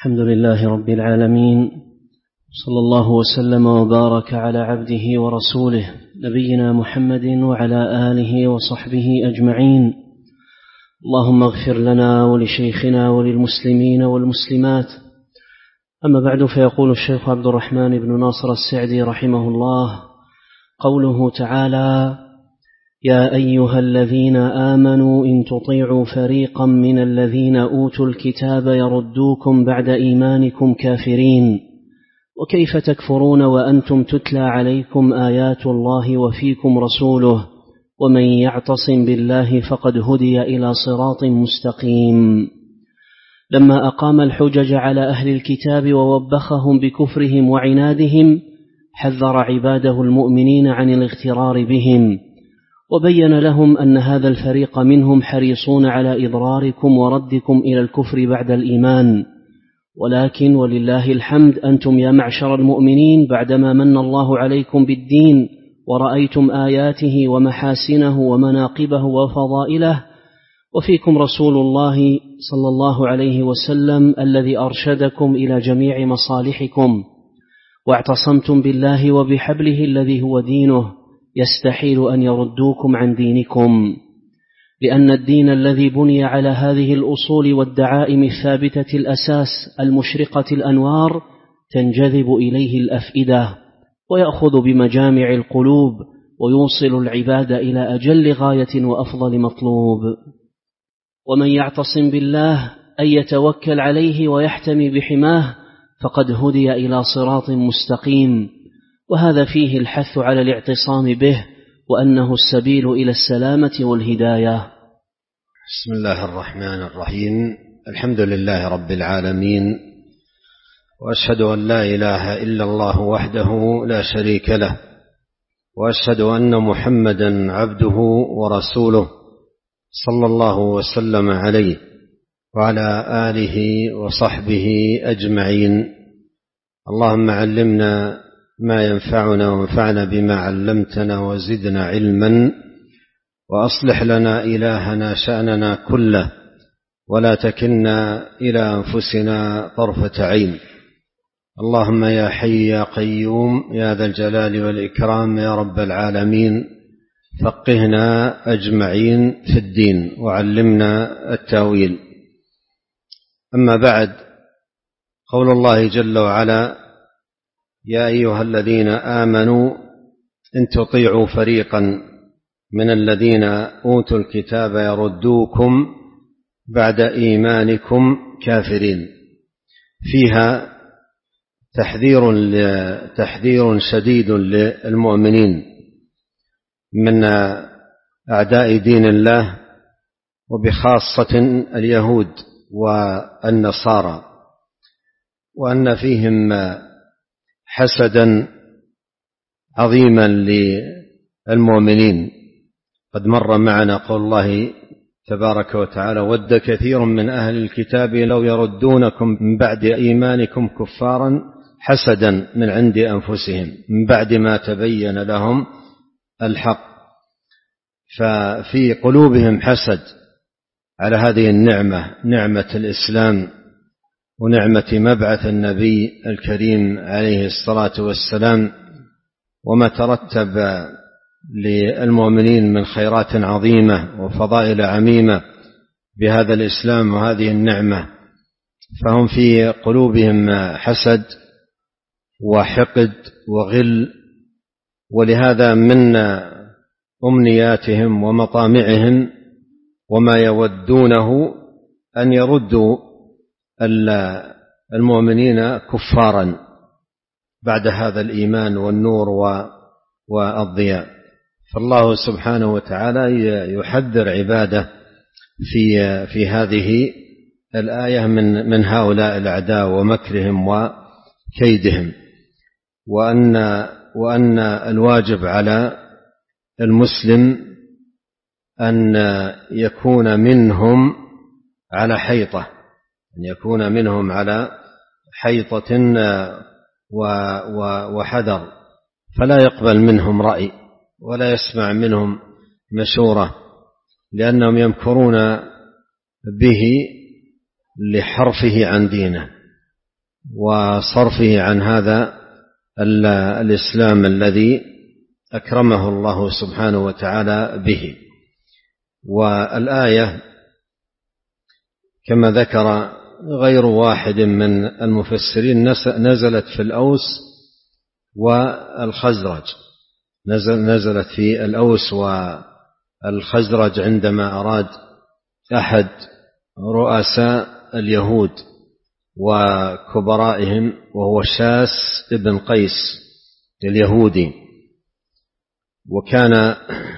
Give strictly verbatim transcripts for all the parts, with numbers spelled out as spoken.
الحمد لله رب العالمين، صلى الله وسلم وبارك على عبده ورسوله نبينا محمد وعلى آله وصحبه أجمعين. اللهم اغفر لنا ولشيخنا وللمسلمين والمسلمات. أما بعد، فيقول الشيخ عبد الرحمن بن ناصر السعدي رحمه الله قوله تعالى: يا أيها الذين آمنوا إن تطيعوا فريقا من الذين أوتوا الكتاب يردوكم بعد إيمانكم كافرين، وكيف تكفرون وأنتم تتلى عليكم آيات الله وفيكم رسوله، ومن يعتصم بالله فقد هدي إلى صراط مستقيم. لما أقام الحجج على أهل الكتاب ووبخهم بكفرهم وعنادهم، حذر عباده المؤمنين عن الاغترار بهم، وبين لهم أن هذا الفريق منهم حريصون على إضراركم وردكم إلى الكفر بعد الإيمان. ولكن ولله الحمد، أنتم يا معشر المؤمنين بعدما من الله عليكم بالدين ورأيتم آياته ومحاسنه ومناقبه وفضائله، وفيكم رسول الله صلى الله عليه وسلم الذي أرشدكم إلى جميع مصالحكم، واعتصمتم بالله وبحبله الذي هو دينه، يستحيل أن يردوكم عن دينكم، لأن الدين الذي بني على هذه الأصول والدعائم الثابتة الأساس المشرقة الأنوار تنجذب إليه الأفئدة ويأخذ بمجامع القلوب ويوصل العباد إلى أجل غاية وأفضل مطلوب. ومن يعتصم بالله أن يتوكل عليه ويحتمي بحماه فقد هدي إلى صراط مستقيم، وهذا فيه الحث على الاعتصام به، وأنه السبيل إلى السلامة والهداية. بسم الله الرحمن الرحيم. الحمد لله رب العالمين، وأشهد أن لا إله إلا الله وحده لا شريك له، وأشهد أن محمدا عبده ورسوله صلى الله وسلم عليه وعلى آله وصحبه أجمعين. اللهم علمنا ما ينفعنا وانفعنا بما علمتنا وزدنا علما، وأصلح لنا إلهنا شأننا كله، ولا تكلنا إلى أنفسنا طرفة عين. اللهم يا حي يا قيوم يا ذا الجلال والإكرام يا رب العالمين، فقهنا أجمعين في الدين وعلمنا التاويل. أما بعد، قول الله جل وعلا: يا أيها الذين آمنوا إن تطيعوا فريقا من الذين أوتوا الكتاب يردوكم بعد إيمانكم كافرين. فيها تحذير تحذير شديد للمؤمنين من أعداء دين الله، وبخاصة اليهود والنصارى، وأن فيهم حسدا عظيما للمؤمنين. قد مر معنا قول الله تبارك وتعالى: ود كثير من أهل الكتاب لو يردونكم من بعد إيمانكم كفارا حسدا من عند أنفسهم من بعد ما تبين لهم الحق. ففي قلوبهم حسد على هذه النعمة، نعمة الإسلام ونعمة مبعث النبي الكريم عليه الصلاة والسلام، وما ترتب للمؤمنين من خيرات عظيمة وفضائل عميمة بهذا الإسلام وهذه النعمة. فهم في قلوبهم حسد وحقد وغل، ولهذا من أمنياتهم ومطامعهم وما يودونه أن يردوا المؤمنين كفارا بعد هذا الإيمان والنور والضياء. فالله سبحانه وتعالى يحذر عباده في في هذه الآية من من هؤلاء الأعداء ومكرهم وكيدهم، وأن وأن الواجب على المسلم أن يكون منهم على حيطة أن يكون منهم على حيطة وحذر، فلا يقبل منهم رأي ولا يسمع منهم مشورة، لأنهم يمكرون به لحرفه عن دينه وصرفه عن هذا الإسلام الذي أكرمه الله سبحانه وتعالى به. والآية كما ذكر غير واحد من المفسرين نزلت في الأوس والخزرج، نزل نزلت في الأوس والخزرج عندما أراد أحد رؤساء اليهود وكبرائهم وهو شاس ابن قيس اليهودي، وكان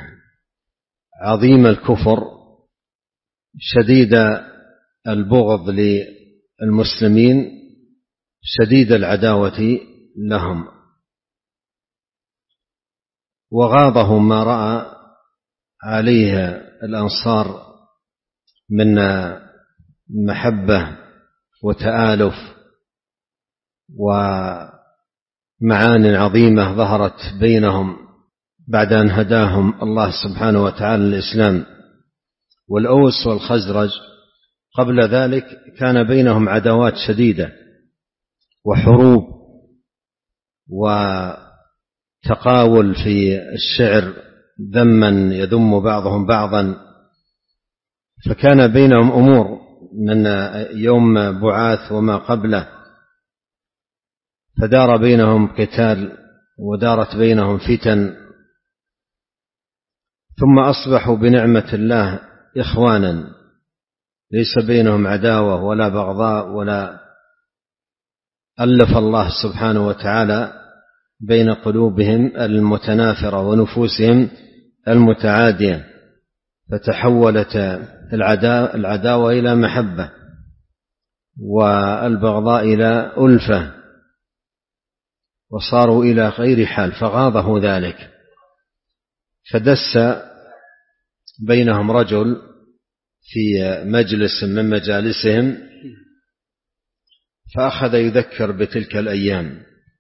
عظيم الكفر شديد البغض للمسلمين شديد العداوة لهم، وغاضه ما رأى عليه الأنصار من محبة وتآلف ومعان عظيمة ظهرت بينهم بعد أن هداهم الله سبحانه وتعالى الإسلام. والأوس والخزرج قبل ذلك كان بينهم عداوات شديدة وحروب وتقاول في الشعر، ذما يذم بعضهم بعضا، فكان بينهم أمور من يوم بعاث وما قبله، فدار بينهم قتال ودارت بينهم فتن، ثم أصبحوا بنعمة الله إخوانا، ليس بينهم عداوة ولا بغضاء، ولا ألف الله سبحانه وتعالى بين قلوبهم المتنافرة ونفوسهم المتعادية، فتحولت العداوة إلى محبة والبغضاء إلى ألفة، وصاروا إلى غير حال، فغاضه ذلك، فدس بينهم رجل في مجلس من مجالسهم فأخذ يذكر بتلك الأيام،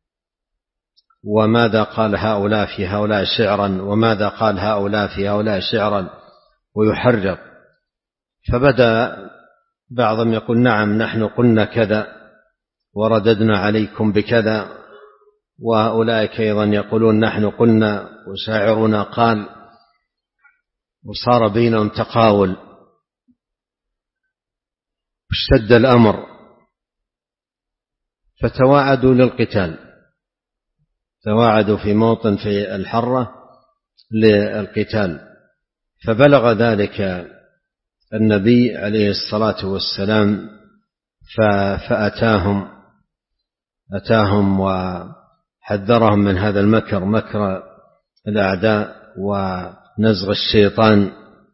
وماذا قال هؤلاء في هؤلاء شعرا، وماذا قال هؤلاء في هؤلاء شعرا، ويحرق. فبدأ بعضهم يقول نعم نحن قلنا كذا ورددنا عليكم بكذا، وأولئك أيضا يقولون نحن قلنا وشاعرنا قال، وصار بينهم تقاول، اشتد الأمر، فتواعدوا للقتال، تواعدوا في موطن في الحرة للقتال. فبلغ ذلك النبي عليه الصلاة والسلام فأتاهم أتاهم وحذرهم من هذا المكر، مكر الأعداء ونزغ الشيطان،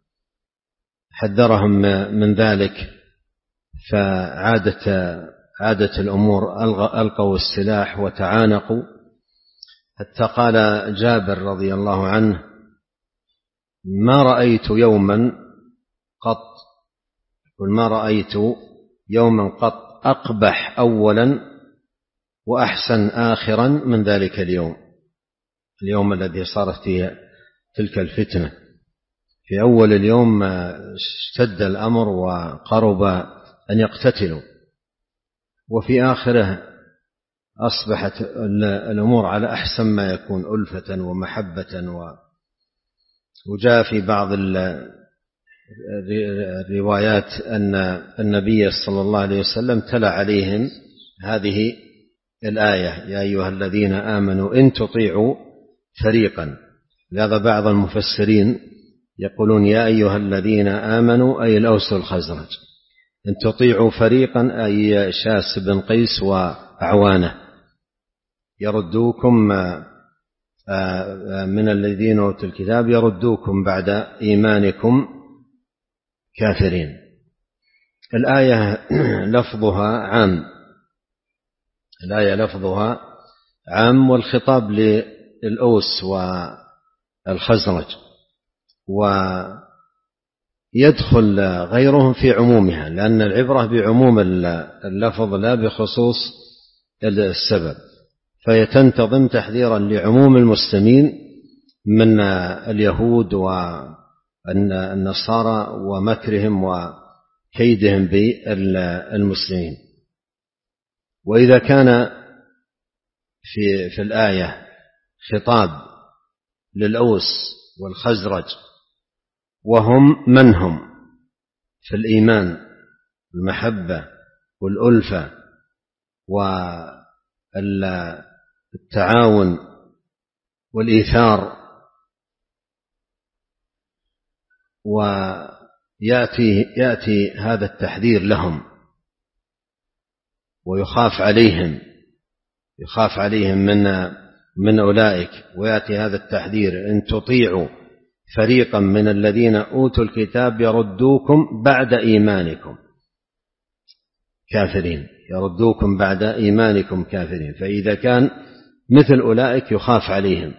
حذرهم من ذلك، فعادت عادت الأمور، ألقوا السلاح وتعانقوا، حتى قال جابر رضي الله عنه ما رأيت يوما قط ما رأيت يوما قط أقبح أولا وأحسن آخرا من ذلك اليوم، اليوم الذي صارت فيه تلك الفتنة. في أول اليوم اشتد الأمر وقرب أن يقتتلوا، وفي آخره أصبحت الأمور على أحسن ما يكون، ألفة ومحبة. وجاء في بعض الروايات أن النبي صلى الله عليه وسلم تلا عليهم هذه الآية يا أيها الذين آمنوا إن تطيعوا فريقا. لهذا بعض المفسرين يقولون يا أيها الذين آمنوا أي الأوس والخزرج، إن تطيعوا فريقا أي شاس بن قيس وأعوانه يردوكم من الذين أوتوا الكتاب يردوكم بعد إيمانكم كافرين. الآية لفظها عام، الآية لفظها عام، والخطاب للأوس والخزرج، ويدخل غيرهم في عمومها، لأن العبرة بعموم اللفظ لا بخصوص السبب، فيتنتظم تحذيرا لعموم المسلمين من اليهود والنصارى ومكرهم وكيدهم بالمسلمين. وإذا كان في في الآية خطاب للأوس والخزرج وهم من هم في الإيمان المحبة والألفة والتعاون والإيثار، ويأتي يأتي هذا التحذير لهم ويخاف عليهم يخاف عليهم من من أولئك، ويأتي هذا التحذير: إن تطيعوا فريقا من الذين أوتوا الكتاب يردوكم بعد إيمانكم كافرين يردوكم بعد إيمانكم كافرين. فإذا كان مثل أولئك يخاف عليهم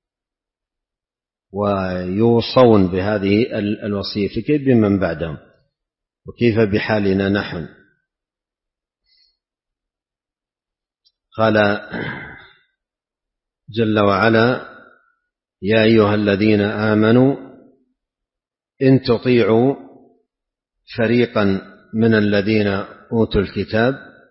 ويوصون بهذه الوصية، فكيف بمن بعدهم وكيف بحالنا نحن؟ قال جل وعلا: يا أيها الذين آمنوا إن تطيعوا فريقا من الذين أوتوا الكتاب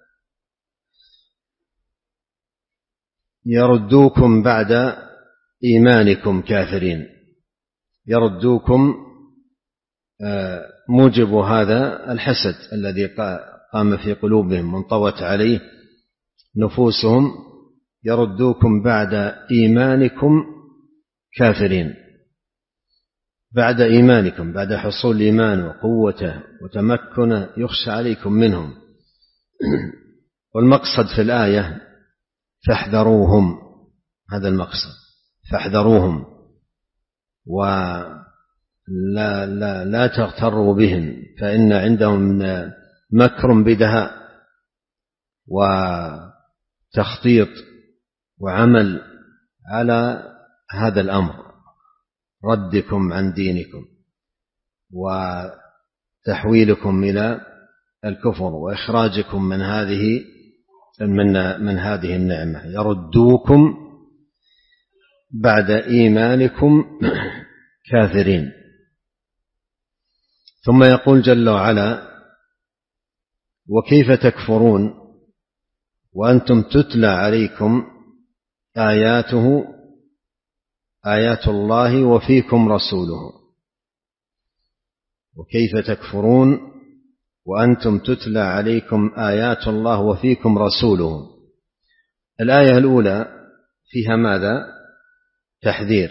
يردوكم بعد إيمانكم كافرين. يردوكم موجب هذا الحسد الذي قام في قلوبهم وانطوت عليه نفوسهم، يردوكم بعد إيمانكم كافرين، بعد إيمانكم، بعد حصول الإيمان وقوته وتمكنه يخشى عليكم منهم. والمقصد في الآية فاحذروهم، هذا المقصد، فاحذروهم ولا لا لا تغتروا بهم، فإن عندهم مكر بدهاء وتخطيط وعمل على هذا الأمر، ردكم عن دينكم وتحويلكم إلى الكفر وإخراجكم من هذه من من هذه النعمة. يردوكم بعد إيمانكم كافرين. ثم يقول جل وعلا: وكيف تكفرون وأنتم تتلى عليكم آياته آيات الله وفيكم رسوله. وكيف تكفرون وأنتم تتلى عليكم آيات الله وفيكم رسوله. الآية الأولى فيها ماذا؟ تحذير،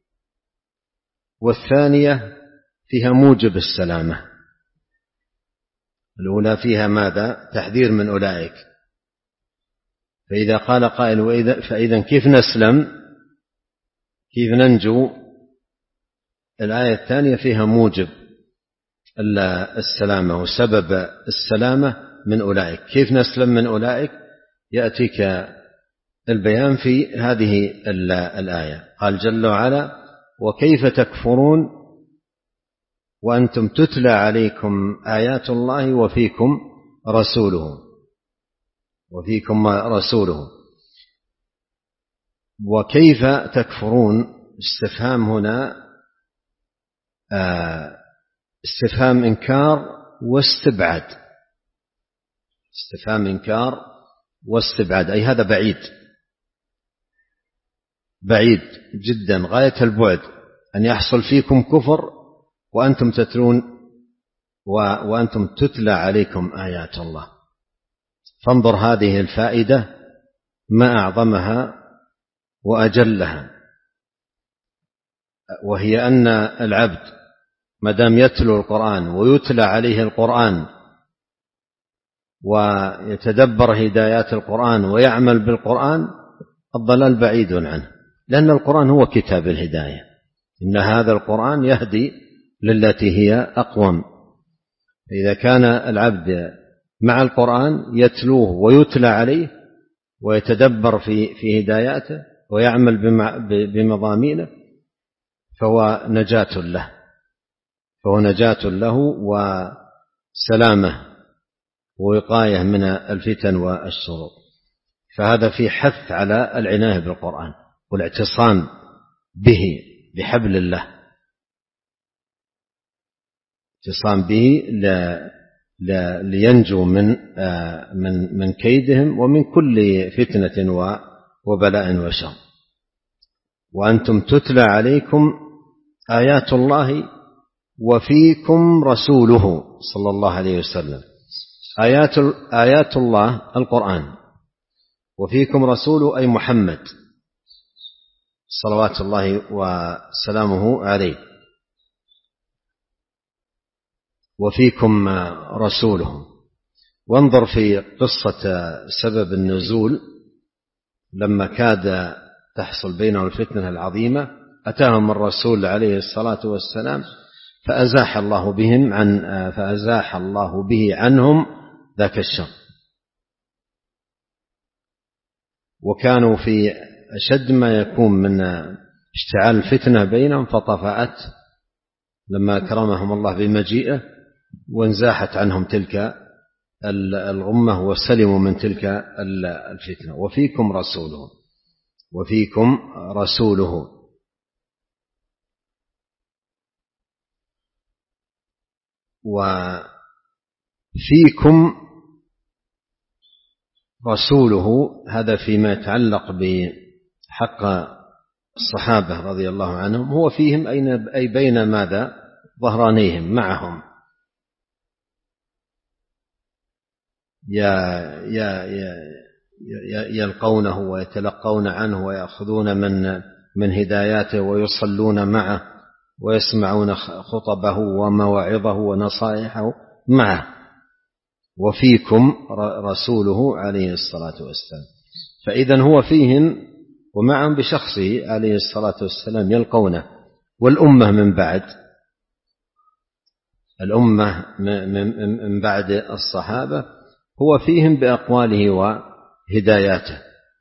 والثانية فيها موجب السلامة. الأولى فيها ماذا؟ تحذير من أولئك. فإذا قال قائل: وإذا فإذا كيف نسلم؟ كيف ننجو؟ الآية الثانية فيها موجب السلامة وسبب السلامة من أولئك. كيف نسلم من أولئك؟ يأتيك البيان في هذه الآية. قال جل وعلا: وكيف تكفرون وأنتم تتلى عليكم آيات الله وفيكم رسوله وفيكم رسوله. وكيف تكفرون استفهام هنا استفهام إنكار واستبعاد، استفهام إنكار واستبعاد، أي هذا بعيد بعيد جدا غاية البعد أن يحصل فيكم كفر وأنتم تتلون وأنتم تتلى عليكم آيات الله. فانظر هذه الفائدة ما أعظمها وأجلها، وهي أن العبد ما دام يتلو القرآن ويتلى عليه القرآن ويتدبر هدايات القرآن ويعمل بالقرآن، الضلال بعيد عنه، لأن القرآن هو كتاب الهداية. إن هذا القرآن يهدي للتي هي أقوم. إذا كان العبد مع القرآن يتلوه ويتلى عليه ويتدبر في في هداياته ويعمل بمضامينه، فهو نجاة له فهو نجاة له وسلامة ووقاية من الفتن والشرور. فهذا في حث على العناية بالقرآن والاعتصام به، بحبل الله، اعتصام به لينجوا من من من كيدهم ومن كل فتنة وبلاء وشر. وأنتم تتلى عليكم آيات الله وفيكم رسوله صلى الله عليه وسلم. آيات آيات الله القرآن، وفيكم رسوله أي محمد صلوات الله وسلامه عليه، وفيكم رسوله. وانظر في قصة سبب النزول لما كاد تحصل بينهم الفتنة العظيمة، أتاهم الرسول عليه الصلاة والسلام فأزاح الله بهم عن فأزاح الله به عنهم ذاك الشر، وكانوا في أشد ما يكون من اشتعال الفتنة بينهم، فطفأت لما أكرمهم الله بمجيئه وانزاحت عنهم تلك الغمة وسلموا من تلك الفتنة. وفيكم رسوله وفيكم رسوله. وفيكم رسوله هذا فيما يتعلق بحق الصحابة رضي الله عنهم، هو فيهم أي بين ماذا؟ ظهرانيهم، معهم، يلقونه ويتلقون عنه ويأخذون من من هداياته ويصلون معه ويسمعون خطبه ومواعظه ونصائحه معه. وفيكم رسوله عليه الصلاة والسلام. فإذن هو فيهم ومعهم بشخصه عليه الصلاة والسلام يلقونه. والأمة من بعد الأمة من بعد الصحابة هو فيهم بأقواله وهداياته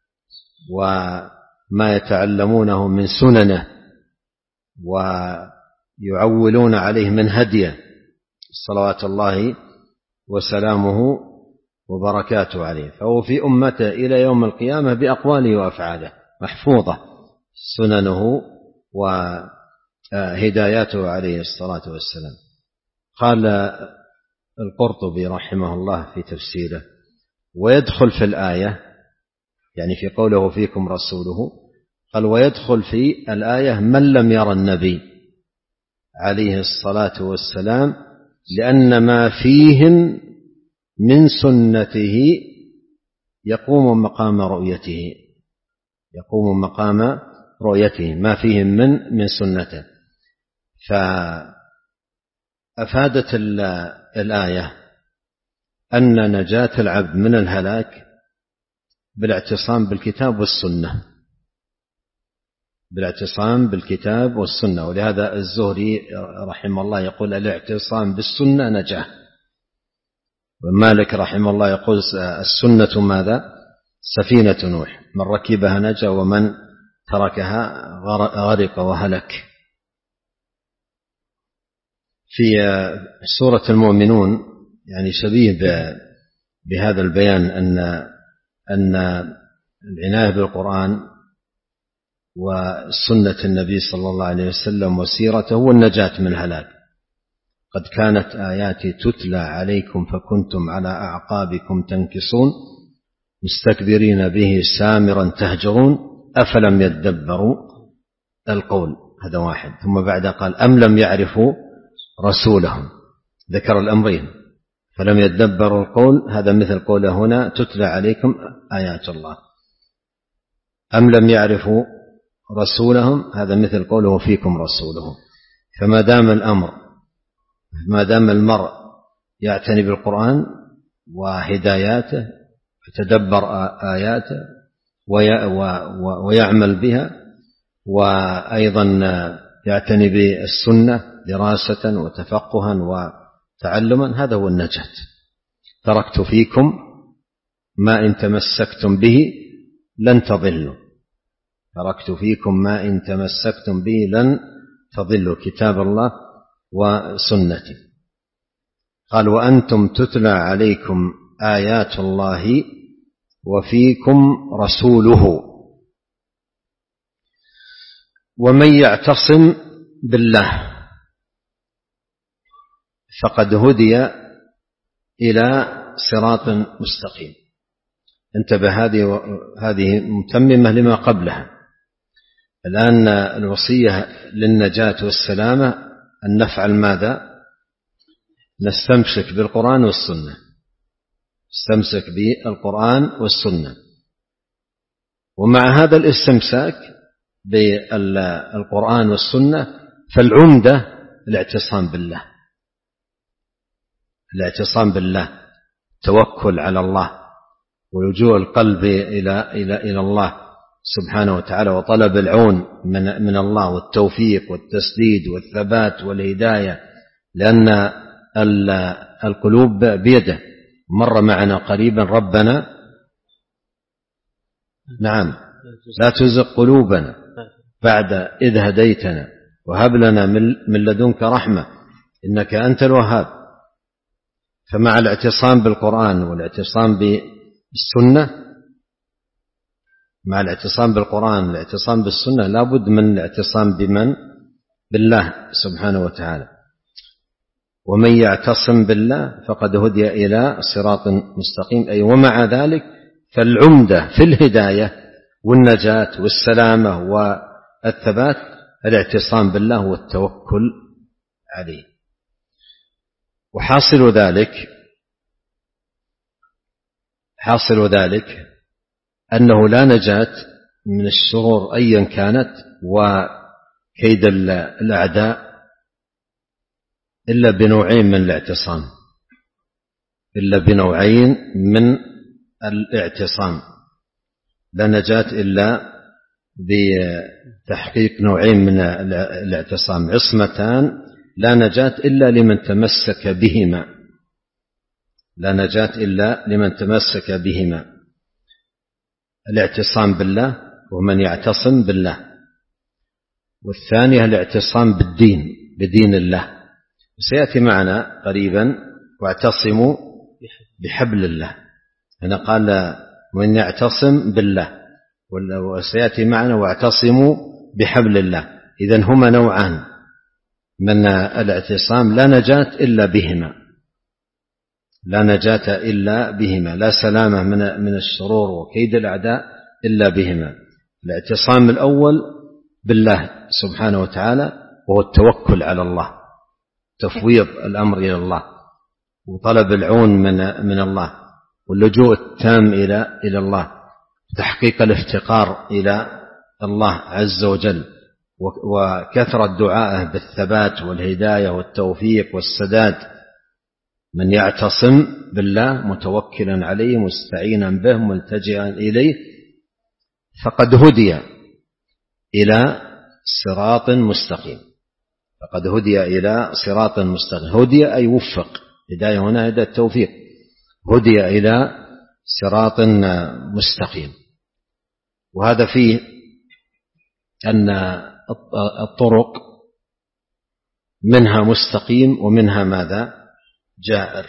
وما يتعلمونه من سننه ويعولون عليه من هديه صلوات الله وسلامه وبركاته عليه. فهو في أمته إلى يوم القيامة بأقواله وأفعاله محفوظة سننه وهداياته عليه الصلاة والسلام. قال القرطبي رحمه الله في تفسيره: ويدخل في الآية، يعني في قوله فيكم رسوله، قال ويدخل في الآية من لم يرى النبي عليه الصلاة والسلام، لأن ما فيهم من سنته يقوم مقام رؤيته يقوم مقام رؤيته ما فيهم من من سنته. فأفادت الآية أن نجاة العبد من الهلاك بالاعتصام بالكتاب والسنة بالاعتصام بالكتاب والسنة. ولهذا الزهري رحمه الله يقول الاعتصام بالسنة نجاة، ومالك رحمه الله يقول السنة ماذا؟ سفينة نوح، من ركبها نجا ومن تركها غرق وهلك. في سورة المؤمنون يعني شبيه بهذا البيان أن أن العناية بالقرآن وسنة النبي صلى الله عليه وسلم وسيرته والنجاة من الهلاك. قد كانت آياتي تتلى عليكم فكنتم على أعقابكم تنكصون مستكبرين به سامرا تهجرون أفلم يدبروا القول. هذا واحد. ثم بعد قال أم لم يعرفوا رسولهم، ذكر الأمرين، فلم يدبروا القول، هذا مثل قوله هنا تتلى عليكم آيات الله. أم لم يعرفوا رسولهم، هذا مثل قوله فيكم رسولهم. فما دام الأمر ما دام المرء يعتني بالقرآن وهداياته يتدبر آياته ويعمل بها، وأيضا يعتني بالسنة دراسة وتفقها وتعلما، هذا هو النجاة. تركت فيكم ما إن تمسكتم به لن تضلوا تركت فيكم ما إن تمسكتم به لن تضلوا، كتاب الله وسنتي. قال وأنتم تتلى عليكم آيات الله وفيكم رسوله. ومن يعتصم بالله فقد هدي إلى صراط مستقيم. انتبه، هذه هذه متممة لما قبلها. الآن الوصية للنجاة والسلامة أن نفعل ماذا؟ نستمسك بالقرآن والسنة، نستمسك بالقرآن والسنة. ومع هذا الاستمساك بالقرآن والسنة فالعمدة الاعتصام بالله، الاعتصام بالله، توكل على الله، ولجوء القلب إلى إلى إلى الله سبحانه وتعالى، وطلب العون من من الله والتوفيق والتسديد والثبات والهداية، لأن القلوب بيده. مر معنا قريبا: ربنا نعم لا تزغ قلوبنا بعد إذ هديتنا وهب لنا من لدنك رحمة إنك أنت الوهاب. فمع الاعتصام بالقرآن والاعتصام بالسنة، مع الاعتصام بالقرآن والاعتصام بالسنة لابد من الاعتصام بمن؟ بالله سبحانه وتعالى. ومن يعتصم بالله فقد هدي إلى صراط مستقيم. أي ومع ذلك فالعمدة في الهداية والنجاة والسلامة والثبات الاعتصام بالله والتوكل عليه. وحاصل ذلك حاصل ذلك أنه لا نجاة من الشرور أيا كانت وكيد الأعداء إلا بنوعين من الاعتصام، إلا بنوعين من الاعتصام. لا نجاة إلا بتحقيق نوعين من الاعتصام، عصمتان لا نجاة إلا لمن تمسك بهما، لا نجاة إلا لمن تمسك بهما: الاعتصام بالله ومن يعتصم بالله، والثانية الاعتصام بالدين، بدين الله. سيأتي معنا قريبا: واعتصموا بحبل الله. هنا قال ومن يعتصم بالله، وسيأتي معنا واعتصموا بحبل الله. إذن هما نوعان من الاعتصام لا نجاة إلا بهما، لا نجاة إلا بهما، لا سلامة من الشرور وكيد الأعداء إلا بهما. الاعتصام الأول بالله سبحانه وتعالى وهو التوكل على الله، تفويض الأمر إلى الله وطلب العون من من الله واللجوء التام إلى إلى الله، تحقيق الافتقار إلى الله عز وجل، وكثرة دعائه بالثبات والهداية والتوفيق والسداد. من يعتصم بالله متوكلا عليه مستعينا به ملتجئا إليه فقد هدي إلى صراط مستقيم، فقد هدي إلى صراط مستقيم. هدي أي وفق، هداية هنا هداية التوفيق، هدي إلى صراط مستقيم. وهذا فيه أن الطرق منها مستقيم ومنها ماذا؟ جائر،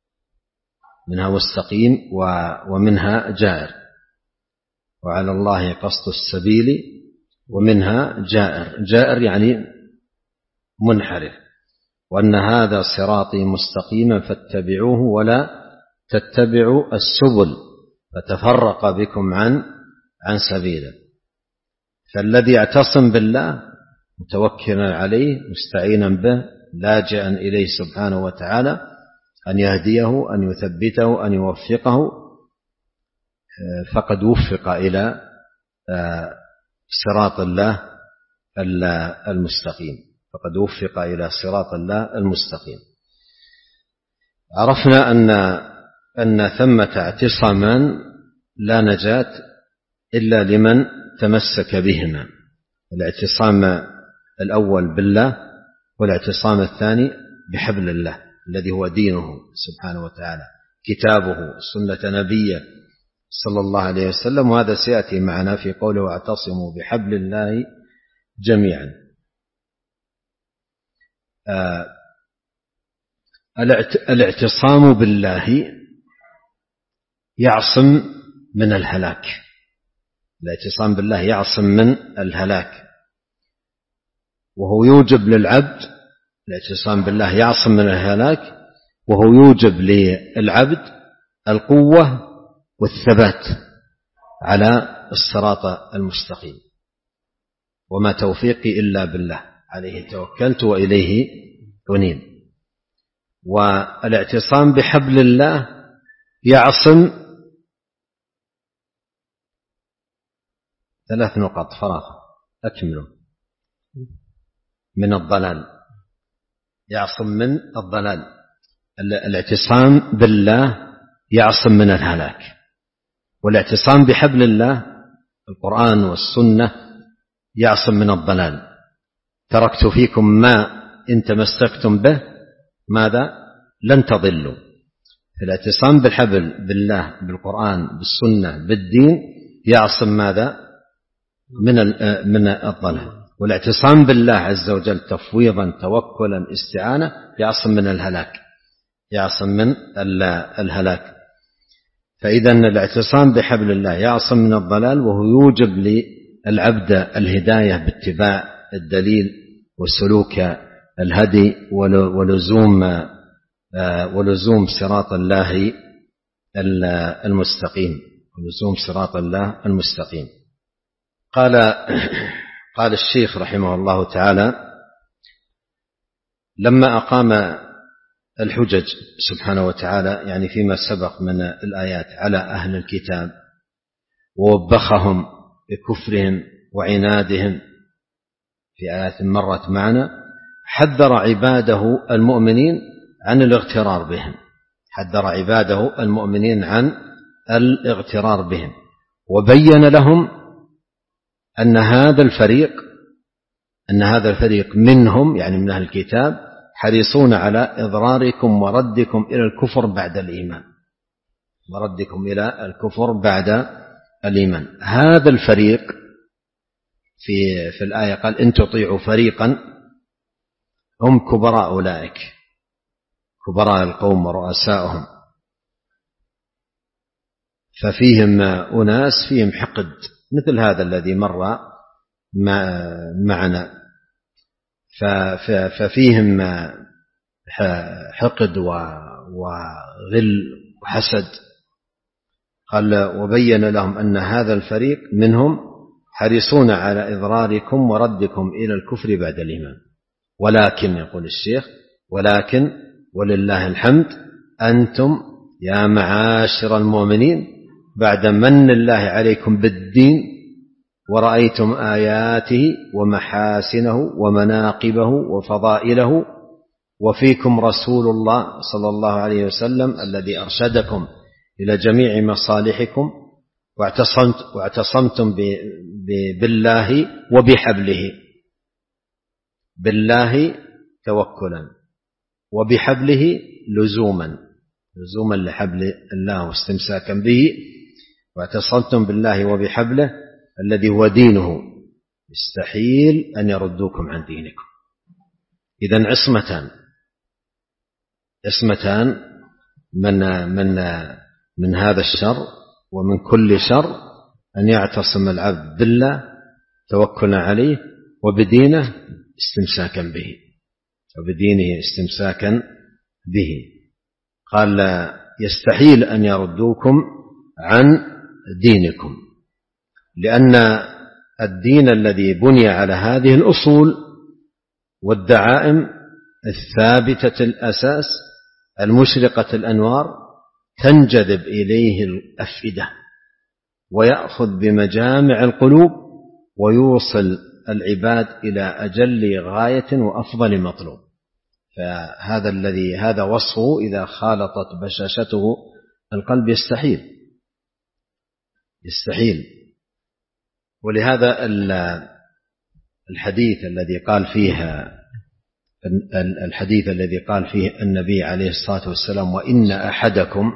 منها مستقيم ومنها جائر، وعلى الله قصد السبيل ومنها جائر. جائر يعني منحرف. وأن هذا صراطي مستقيما فاتبعوه ولا تتبعوا السبل فتفرق بكم عن عن سبيله. فالذي يعتصم بالله متوكلا عليه مستعينا به لاجئا إليه سبحانه وتعالى أن يهديه أن يثبته أن يوفقه فقد وفق إلى صراط الله المستقيم، فقد وفق إلى صراط الله المستقيم. عرفنا أن أن ثمة اعتصامان لا نجاة إلا لمن تمسك بهما: الاعتصام الأول بالله، والاعتصام الثاني بحبل الله الذي هو دينه سبحانه وتعالى، كتابه، سنة نبيه صلى الله عليه وسلم. وهذا سيأتي معنا في قوله واعتصموا بحبل الله جميعا. آه الاعتصام بالله يعصم من الهلاك، الاعتصام بالله يعصم من الهلاك، وهو يوجب للعبد، الاعتصام بالله يعصم من الهلاك وهو يوجب للعبد القوة والثبات على الصراط المستقيم. وما توفيقي إلا بالله عليه توكلت وإليه أنيب. والاعتصام بحبل الله يعصم ثلاث نقاط فراغ أكملوا من الضلال، يعصم من الضلال. الاعتصام بالله يعصم من الهلاك، والاعتصام بحبل الله القرآن والسنة يعصم من الضلال. تركت فيكم ما إن تمسكتم به ماذا لن تضلوا. الاعتصام بالحبل بالله بالقرآن بالسنة بالدين يعصم ماذا من من الضلال. والاعتصام بالله عز وجل تفويضا توكلا استعانة يعصم من الهلاك، يعصم من الهلاك. فإذا الاعتصام بحبل الله يعصم من الضلال، وهو يوجب للعبد الهداية باتباع الدليل وسلوك الهدي ولزوم ولزوم صراط الله المستقيم ولزوم صراط الله المستقيم. قال قال الشيخ رحمه الله تعالى: لما أقام الحجج سبحانه وتعالى يعني فيما سبق من الآيات على أهل الكتاب ووبخهم بكفرهم وعنادهم في آيات مرت معنا، حذر عباده المؤمنين عن الاغترار بهم، حذر عباده المؤمنين عن الاغترار بهم، وبين لهم أن هذا الفريق أن هذا الفريق منهم يعني من أهل الكتاب حريصون على إضراركم وردكم إلى الكفر بعد الإيمان، وردكم إلى الكفر بعد الإيمان. هذا الفريق في في الآية قال: إن تطيعوا فريقا هم كبراء أولئك، كبراء القوم ورؤساؤهم. ففيهم أناس فيهم حقد مثل هذا الذي مر معنا، ففيهم حقد وغل وحسد. قال: وبين لهم أن هذا الفريق منهم حريصون على إضراركم وردكم إلى الكفر بعد الإيمان، ولكن يقول الشيخ: ولكن ولله الحمد أنتم يا معاشر المؤمنين بعد من الله عليكم بالدين ورأيتم آياته ومحاسنه ومناقبه وفضائله، وفيكم رسول الله صلى الله عليه وسلم الذي أرشدكم إلى جميع مصالحكم، واعتصمت واعتصمتم بالله وبحبله، بالله توكلا وبحبله لزوما لزوما لحبل الله واستمساكا به، واعتصمتم بالله وبحبله الذي هو دينه، يستحيل أن يردوكم عن دينكم. إذن عصمتان عصمتان من من من هذا الشر ومن كل شر، أن يعتصم العبد بالله توكلا عليه وبدينه استمساكا به وبدينه استمساكا به. قال: يستحيل أن يردوكم عن دينكم، لأن الدين الذي بني على هذه الأصول والدعائم الثابتة الأساس المشرقة الأنوار تنجذب إليه الأفئدة ويأخذ بمجامع القلوب ويوصل العباد إلى أجل غاية وأفضل مطلوب. فهذا الذي هذا وصفه إذا خالطت بشاشته القلب يستحيل يستحيل ولهذا الحديث الذي قال فيه الحديث الذي قال فيه النبي عليه الصلاة والسلام: وإن أحدكم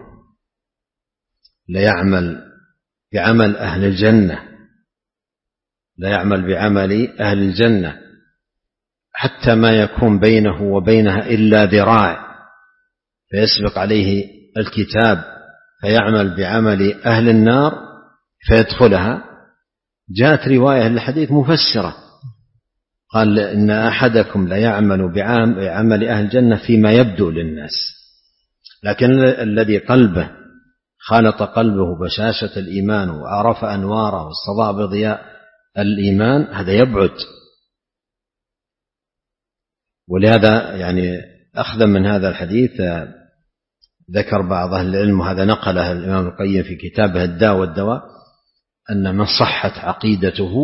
ليعمل بعمل أهل الجنة ليعمل بعمل أهل الجنة حتى ما يكون بينه وبينها إلا ذراع، فيسبق عليه الكتاب فيعمل بعمل أهل النار فيدخلها. جاءت رواية للحديث مفسرة، قال: إن أحدكم ليعمل بعمل أهل الجنة فيما يبدو للناس، لكن الذي قلبه خالط قلبه بشاشة الإيمان وعرف أنواره واستضاء بضياء الإيمان هذا يبعد. ولهذا يعني أخذا من هذا الحديث ذكر بعض أهل العلم، وهذا نقله الإمام القيم في كتابه الداء والدواء، أن من صحت عقيدته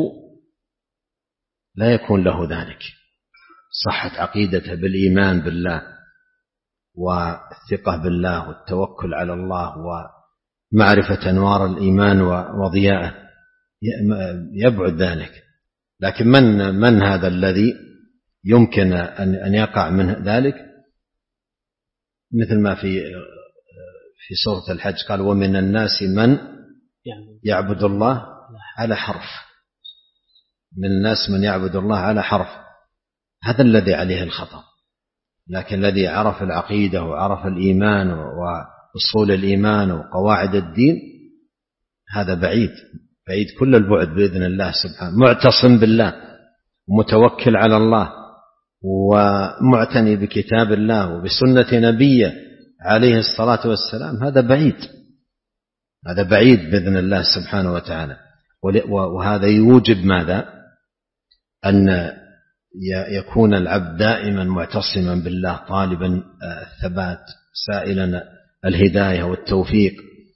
لا يكون له ذلك. صحت عقيدته بالإيمان بالله والثقة بالله والتوكل على الله ومعرفة أنوار الإيمان وضياءه يبعد ذلك. لكن من من هذا الذي يمكن أن يقع من ذلك؟ مثل ما في في سورة الحج قال: ومن الناس من يعبد الله على حرف. من الناس من يعبد الله على حرف، هذا الذي عليه الخطر. لكن الذي عرف العقيدة وعرف الإيمان وأصول الإيمان وقواعد الدين هذا بعيد بعيد كل البعد بإذن الله سبحانه، معتصم بالله ومتوكل على الله ومعتني بكتاب الله وبسنة نبيه عليه الصلاة والسلام، هذا بعيد هذا بعيد بإذن الله سبحانه وتعالى. وهذا يوجب ماذا؟ أن يكون العبد دائما معتصما بالله، طالبا الثبات، سائلا الهداية والتوفيق،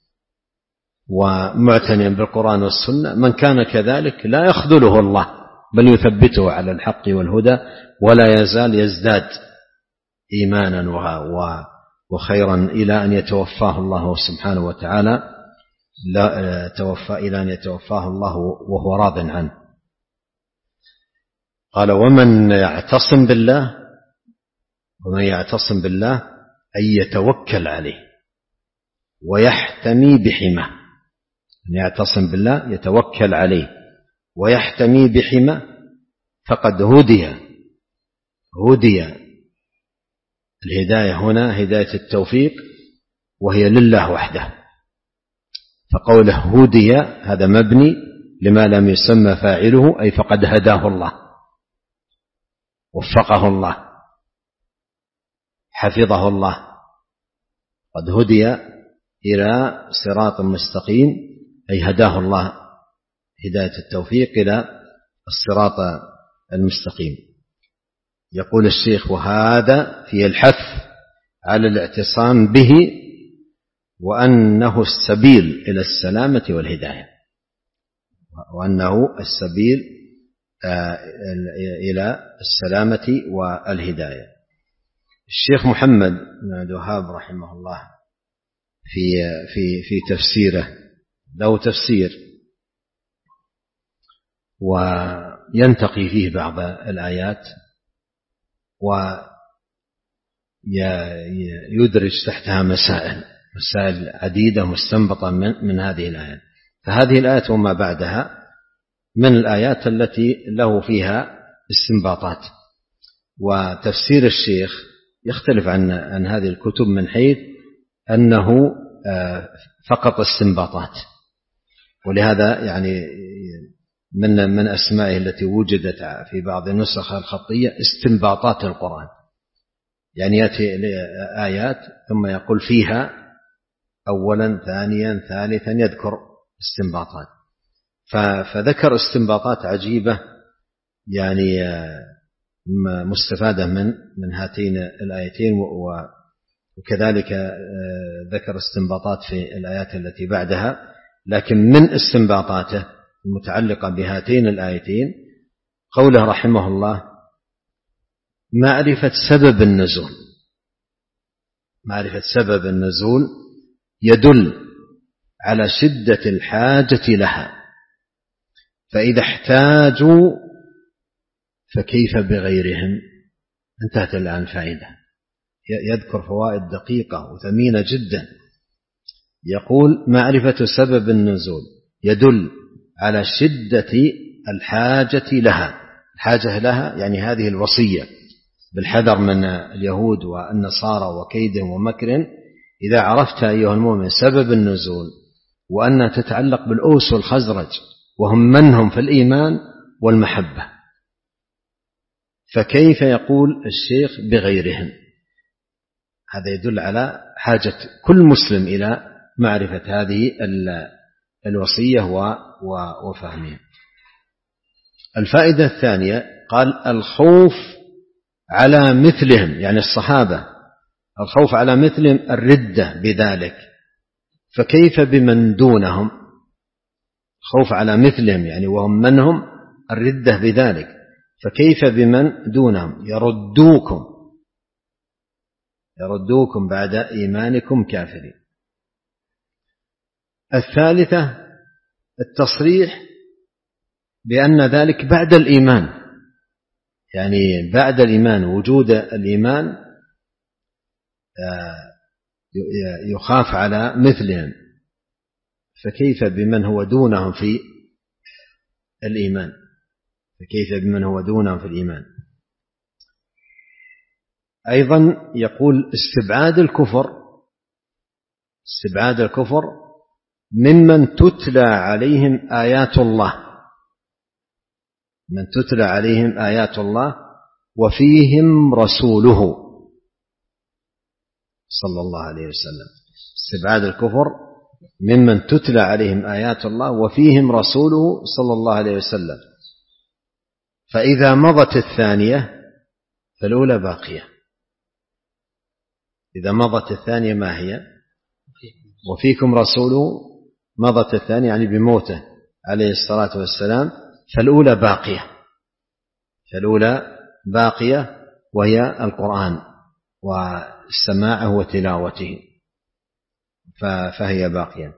ومعتنيا بالقرآن والسنة. من كان كذلك لا يخذله الله، بل يثبته على الحق والهدى، ولا يزال يزداد إيمانا وخيرا إلى أن يتوفاه الله سبحانه وتعالى، لا توفى إلى أن يتوفاه الله وهو راض عنه. قال: ومن يعتصم بالله ومن يعتصم بالله أن يتوكل عليه ويحتمي بحماه. أن يعتصم بالله يتوكل عليه ويحتمي بحماه فقد هدي هدي الهداية هنا هداية التوفيق، وهي لله وحده. فقوله هدي هذا مبني لما لم يسمى فاعله، أي فقد هداه الله، وفقه الله، حفظه الله، قد هدي إلى صراط مستقيم، أي هداه الله هداية التوفيق إلى الصراط المستقيم. يقول الشيخ: وهذا في الحث على الاعتصام به، وأنه السبيل إلى السلامة والهداية، وأنه السبيل إلى السلامة والهداية. الشيخ محمد بن عبد الوهاب رحمه الله في في في تفسيره له تفسير وينتقي فيه بعض الآيات ويدرج تحتها مسائل مسائل عديدة مستنبطة من, من هذه الآيات. فهذه الآيات وما بعدها من الآيات التي له فيها استنباطات. وتفسير الشيخ يختلف عن عن هذه الكتب من حيث أنه فقط استنباطات، ولهذا يعني من من أسمائه التي وجدت في بعض النسخ الخطية استنباطات القرآن، يعني يأتي آيات ثم يقول فيها أولا ثانيا ثالثا يذكر استنباطات. فذكر استنباطات عجيبة يعني مستفادة من من هاتين الآيتين، وكذلك ذكر استنباطات في الآيات التي بعدها. لكن من استنباطاته المتعلقة بهاتين الآيتين قوله رحمه الله: معرفة سبب النزول. معرفة سبب النزول يدل على شدة الحاجة لها، فإذا احتاجوا فكيف بغيرهم. انتهت الآن فائدة، يذكر فوائد دقيقة وثمينة جدا. يقول: معرفة سبب النزول يدل على شدة الحاجة لها. الحاجة لها يعني هذه الوصية بالحذر من اليهود والنصارى وكيدهم ومكرهم. إذا عرفت أيها المؤمن سبب النزول وأنها تتعلق بالأوس والخزرج وهم منهم في الإيمان والمحبة، فكيف يقول الشيخ بغيرهم؟ هذا يدل على حاجة كل مسلم إلى معرفة هذه الوصية وفهمها. الفائدة الثانية قال الخوف على مثلهم، يعني الصحابة، الخوف على مثلهم الردة بذلك، فكيف بمن دونهم؟ خوف على مثلهم يعني وهم منهم الردة بذلك، فكيف بمن دونهم؟ يردوكم يردوكم بعد إيمانكم كافرين. الثالثة التصريح بأن ذلك بعد الإيمان، يعني بعد الإيمان، وجود الإيمان يخاف على مثلهم، فكيف بمن هو دونهم في الإيمان فكيف بمن هو دونهم في الإيمان. أيضا يقول استبعاد الكفر استبعاد الكفر ممن تتلى عليهم آيات الله من تتلى عليهم آيات الله وفيهم رسوله صلى الله عليه وسلم. استبعاد الكفر ممن تتلى عليهم آيات الله وفيهم رسوله صلى الله عليه وسلم. فإذا مضت الثانية فالأولى باقية. إذا مضت الثانية ما هي؟ وفيكم رسوله، مضت الثانية يعني بموته عليه الصلاة والسلام، فالأولى باقية فالأولى باقية وهي القرآن وسماعه وتلاوته، فهي باقية.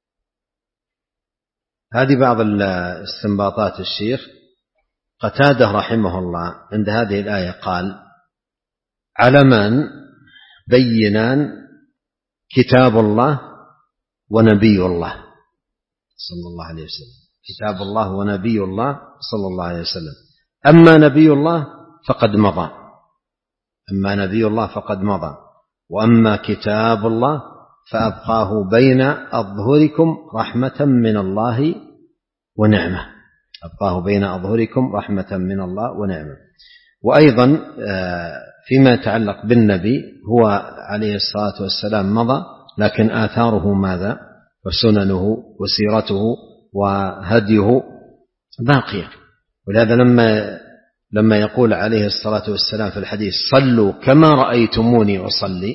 هذه بعض استنباطات الشيخ. قتادة رحمه الله عند هذه الآية قال: علمان بينان كتاب الله ونبي الله صلى الله عليه وسلم. كتاب الله ونبي الله صلى الله عليه وسلم. أما نبي الله فقد مضى أما نبي الله فقد مضى وأما كتاب الله فأبقاه بين أظهركم رحمة من الله ونعمة أبقاه بين أظهركم رحمة من الله ونعمة. وأيضا فيما يتعلق بالنبي هو عليه الصلاة والسلام مضى، لكن آثاره ماذا؟ وسننه وسيرته وهديه باقية. ولهذا لما لما يقول عليه الصلاة والسلام في الحديث: صلوا كما رأيتموني أصلي،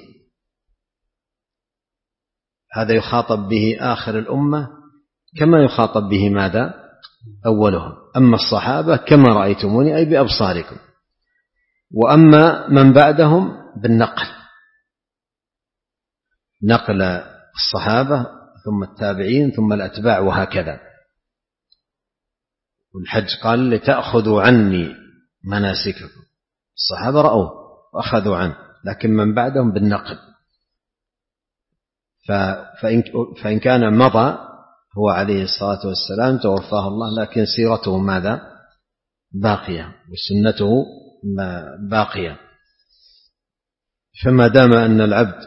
هذا يخاطب به آخر الأمة كما يخاطب به ماذا؟ أولهم. أما الصحابة كما رأيتموني أي بأبصاركم، وأما من بعدهم بالنقل، نقل الصحابة ثم التابعين ثم الأتباع وهكذا. والحج قال: لتأخذوا عني مناسككم. الصحابة رأوا وأخذوا عنه، لكن من بعدهم بالنقل. فإن, فإن كان مضى هو عليه الصلاة والسلام توفاه الله، لكن سيرته ماذا؟ باقية وسنته باقية. فما دام أن العبد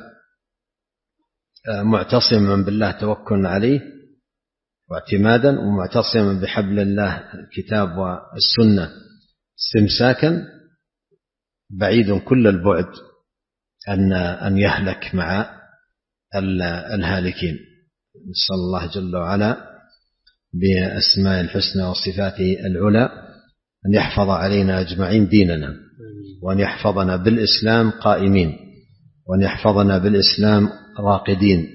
معتصما بالله توكلا عليه واعتمادا، ومعتصما بحبل الله الكتاب والسنة استمساكا، بعيد كل البعد أن أن يهلك مع الهالكين. نسأل الله جل وعلا بأسماء الحسنى وصفاته العلى أن يحفظ علينا أجمعين ديننا، وأن يحفظنا بالإسلام قائمين، وأن يحفظنا بالإسلام راقدين،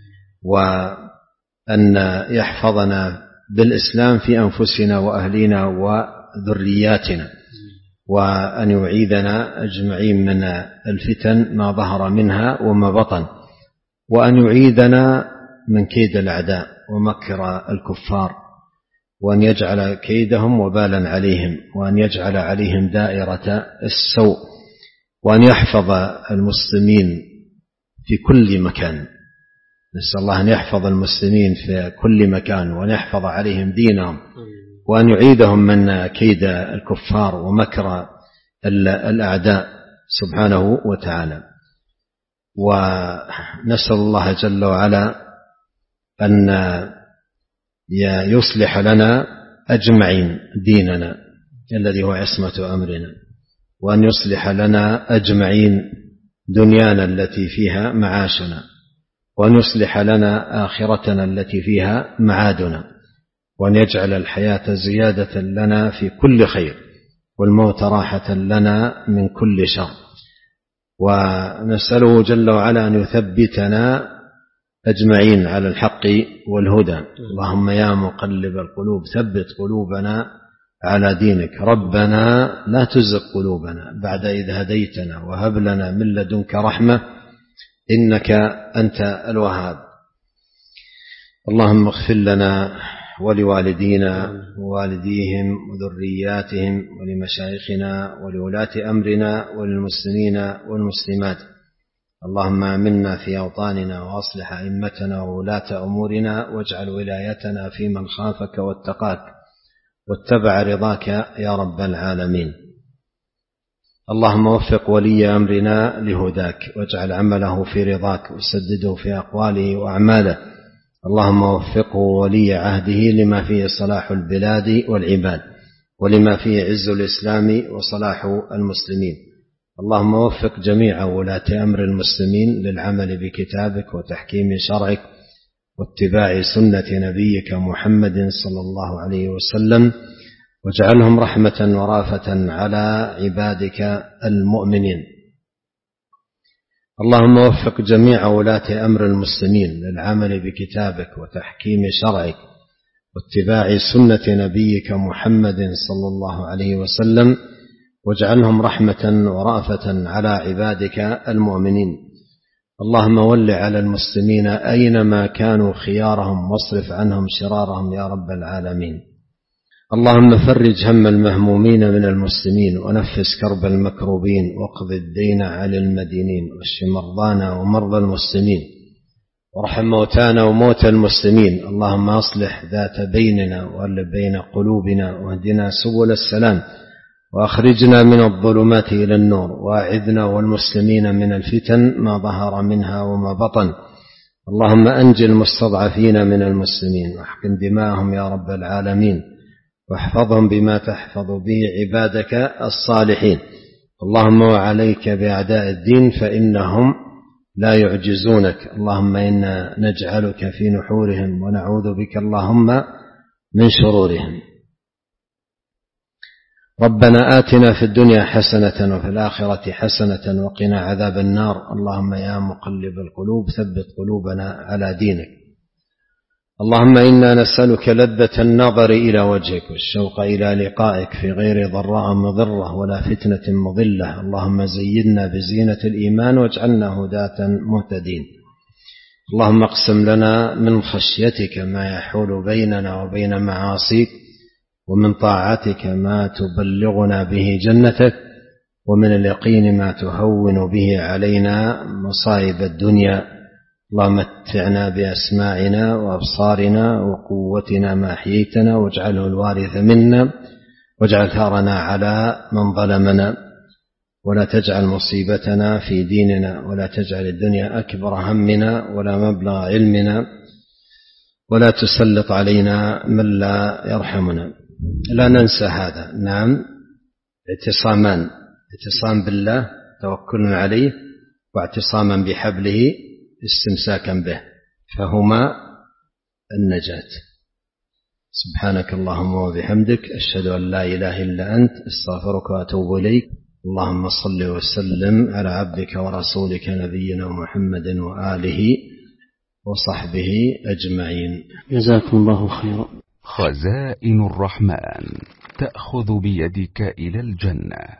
وأن يحفظنا بالإسلام في أنفسنا وأهلنا وذرياتنا، وأن يعيذنا أجمعين من الفتن ما ظهر منها وما بطن، وأن يعيذنا من كيد الأعداء ومكر الكفار، وأن يجعل كيدهم وبالا عليهم، وأن يجعل عليهم دائرة السوء، وأن يحفظ المسلمين في كل مكان. نسأل الله أن يحفظ المسلمين في كل مكان، وأن يحفظ عليهم دينهم، وأن يعيدهم من كيد الكفار ومكر الأعداء سبحانه وتعالى. ونسأل الله جل وعلا أن يصلح لنا أجمعين ديننا الذي هو عصمة أمرنا، وأن يصلح لنا أجمعين دنيانا التي فيها معاشنا، وأن يصلح لنا آخرتنا التي فيها معادنا، وأن يجعل الحياة زيادة لنا في كل خير، والموت راحة لنا من كل شر. ونسأله جل وعلا أن يثبتنا أجمعين على الحق والهدى. اللهم يا مقلب القلوب ثبت قلوبنا على دينك. ربنا لا تزغ قلوبنا بعد إذ هديتنا وهب لنا من لدنك رحمة إنك أنت الوهاب. اللهم اغفر لنا ولوالدينا ووالديهم وذرياتهم ولمشايخنا ولولاة أمرنا وللمسلمين والمسلمات. اللهم آمنا في أوطاننا وأصلح أئمتنا وولاة أمورنا، واجعل ولايتنا في من خافك واتقاك واتبع رضاك يا رب العالمين. اللهم وفق ولي أمرنا لهداك، واجعل عمله في رضاك، وسدده في أقواله وأعماله. اللهم وفقه ولي عهده لما فيه صلاح البلاد والعباد، ولما فيه عز الإسلام وصلاح المسلمين. اللهم وفق جميع ولاة أمر المسلمين للعمل بكتابك وتحكيم شرعك واتباع سنة نبيك محمد صلى الله عليه وسلم، واجعلهم رحمة ورافة على عبادك المؤمنين. اللهم وفق جميع ولاة أمر المسلمين للعمل بكتابك وتحكيم شرعك واتباع سنة نبيك محمد صلى الله عليه وسلم، واجعلهم رحمة ورأفة على عبادك المؤمنين. اللهم ول على المسلمين أينما كانوا خيارهم، واصرف عنهم شرارهم يا رب العالمين. اللهم فرج هم المهمومين من المسلمين، ونفس كرب المكروبين، واقض الدين على المدينين، واشف مرضانا ومرضى المسلمين، وارحم موتانا وموتى المسلمين. اللهم أصلح ذات بيننا وألف بين قلوبنا، واهدنا سبل السلام، وأخرجنا من الظلمات إلى النور، وأعذنا والمسلمين من الفتن ما ظهر منها وما بطن. اللهم أنج المستضعفين من المسلمين، واحقن دماءهم يا رب العالمين، واحفظهم بما تحفظ به عبادك الصالحين. اللهم وعليك بأعداء الدين فإنهم لا يعجزونك. اللهم إنا نجعلك في نحورهم، ونعوذ بك اللهم من شرورهم. ربنا آتنا في الدنيا حسنة وفي الآخرة حسنة وقنا عذاب النار. اللهم يا مقلب القلوب ثبت قلوبنا على دينك. اللهم إنا نسألك لذة النظر إلى وجهك، والشوق إلى لقائك في غير ضراء مضرة ولا فتنة مضلة. اللهم زيدنا بزينة الإيمان، واجعلنا هداة مهتدين. اللهم اقسم لنا من خشيتك ما يحول بيننا وبين معاصيك، ومن طاعتك ما تبلغنا به جنتك، ومن اليقين ما تهون به علينا مصائب الدنيا. اللهم متعنا بأسماعنا وأبصارنا وقوتنا ما أحييتنا، واجعله الوارث منا، واجعل ثارنا على من ظلمنا، ولا تجعل مصيبتنا في ديننا، ولا تجعل الدنيا أكبر همنا ولا مبلغ علمنا، ولا تسلط علينا من لا يرحمنا. لا ننسى هذا. نعم، اعتصامان: اعتصام بالله توكل عليه، واعتصاما بحبله استمساكا به، فهما النجاة. سبحانك اللهم وبحمدك، أشهد أن لا إله إلا أنت، استغفرك وأتوب إليك. اللهم صل وسلم على عبدك ورسولك نبينا محمد وآله وصحبه أجمعين. جزاكم الله خيرا. خزائن الرحمن تأخذ بيدك إلى الجنة.